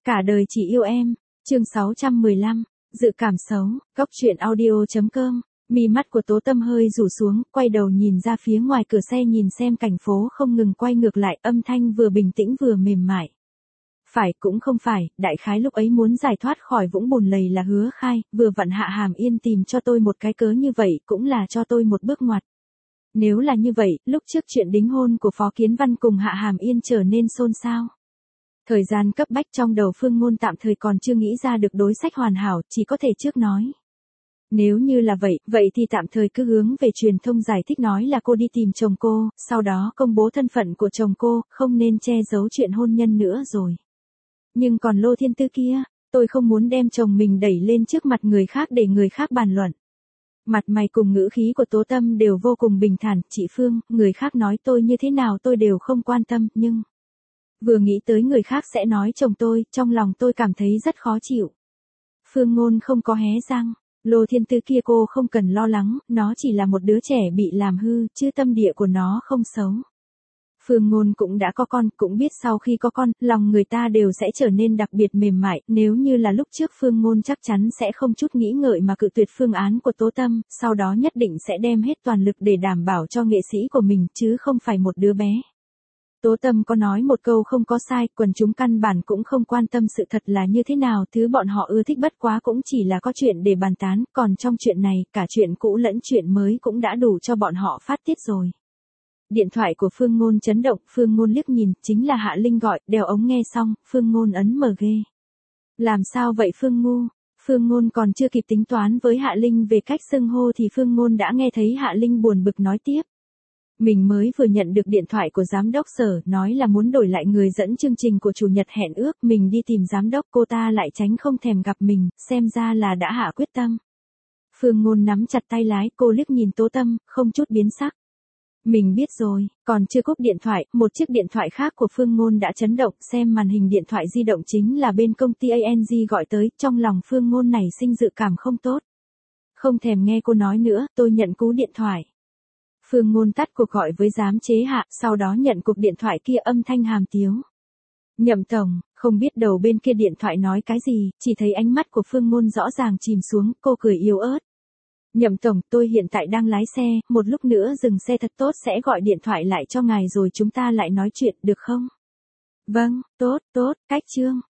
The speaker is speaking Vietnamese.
Cả đời chỉ yêu em, chương 615, dự cảm xấu, góc truyện audio.com. Mí mắt của Tố Tâm hơi rủ xuống, quay đầu nhìn ra phía ngoài cửa xe nhìn xem cảnh phố không ngừng quay ngược lại, âm thanh vừa bình tĩnh vừa mềm mại. Phải cũng không phải, đại khái lúc ấy muốn giải thoát khỏi vũng bùn lầy là Hứa Khai, vừa vặn Hạ Hàm Yên tìm cho tôi một cái cớ như vậy cũng là cho tôi một bước ngoặt. Nếu là như vậy, lúc trước chuyện đính hôn của Phó Kiến Văn cùng Hạ Hàm Yên trở nên xôn xao. Thời gian cấp bách trong đầu Phương Ngôn tạm thời còn chưa nghĩ ra được đối sách hoàn hảo, chỉ có thể trước nói. Nếu như là vậy thì tạm thời cứ hướng về truyền thông giải thích nói là cô đi tìm chồng cô, sau đó công bố thân phận của chồng cô, không nên che giấu chuyện hôn nhân nữa rồi. Nhưng còn Lô Thiên Tư kia, tôi không muốn đem chồng mình đẩy lên trước mặt người khác để người khác bàn luận. Mặt mày cùng ngữ khí của Tố Tâm đều vô cùng bình thản, chị Phương, người khác nói tôi như thế nào tôi đều không quan tâm, nhưng... Vừa nghĩ tới người khác sẽ nói chồng tôi, trong lòng tôi cảm thấy rất khó chịu. Phương Ngôn không có hé răng, Lô Thiên Tư kia cô không cần lo lắng, nó chỉ là một đứa trẻ bị làm hư, chứ tâm địa của nó không xấu. Phương Ngôn cũng đã có con, cũng biết sau khi có con, lòng người ta đều sẽ trở nên đặc biệt mềm mại, nếu như là lúc trước Phương Ngôn chắc chắn sẽ không chút nghĩ ngợi mà cự tuyệt phương án của Tố Tâm, sau đó nhất định sẽ đem hết toàn lực để đảm bảo cho nghệ sĩ của mình, chứ không phải một đứa bé. Tố Tâm có nói một câu không có sai, quần chúng căn bản cũng không quan tâm sự thật là như thế nào, thứ bọn họ ưa thích bất quá cũng chỉ là có chuyện để bàn tán, còn trong chuyện này, cả chuyện cũ lẫn chuyện mới cũng đã đủ cho bọn họ phát tiết rồi. Điện thoại của Phương Ngôn chấn động, Phương Ngôn liếc nhìn, chính là Hạ Linh gọi, đeo ống nghe xong, Phương Ngôn ấn mở ghê. Làm sao vậy Phương Ngu? Phương Ngôn còn chưa kịp tính toán với Hạ Linh về cách xưng hô thì Phương Ngôn đã nghe thấy Hạ Linh buồn bực nói tiếp. Mình mới vừa nhận được điện thoại của giám đốc Sở, nói là muốn đổi lại người dẫn chương trình của chủ nhật hẹn ước, mình đi tìm giám đốc, cô ta lại tránh không thèm gặp mình, xem ra là đã hạ quyết tâm. Phương Ngôn nắm chặt tay lái, cô liếc nhìn Tố Tâm, không chút biến sắc. Mình biết rồi, còn chưa cúp điện thoại, một chiếc điện thoại khác của Phương Ngôn đã chấn động, xem màn hình điện thoại di động chính là bên công ty ANG gọi tới, trong lòng Phương Ngôn này sinh dự cảm không tốt. Không thèm nghe cô nói nữa, tôi nhận cú điện thoại. Phương Ngôn tắt cuộc gọi với giám chế Hạ, sau đó nhận cuộc điện thoại kia, âm thanh hàm tiếu. Nhậm tổng, không biết đầu bên kia điện thoại nói cái gì, chỉ thấy ánh mắt của Phương Ngôn rõ ràng chìm xuống, cô cười yếu ớt. Nhậm tổng, tôi hiện tại đang lái xe, một lúc nữa dừng xe thật tốt sẽ gọi điện thoại lại cho ngài rồi chúng ta lại nói chuyện, được không? Vâng, tốt, cách chương.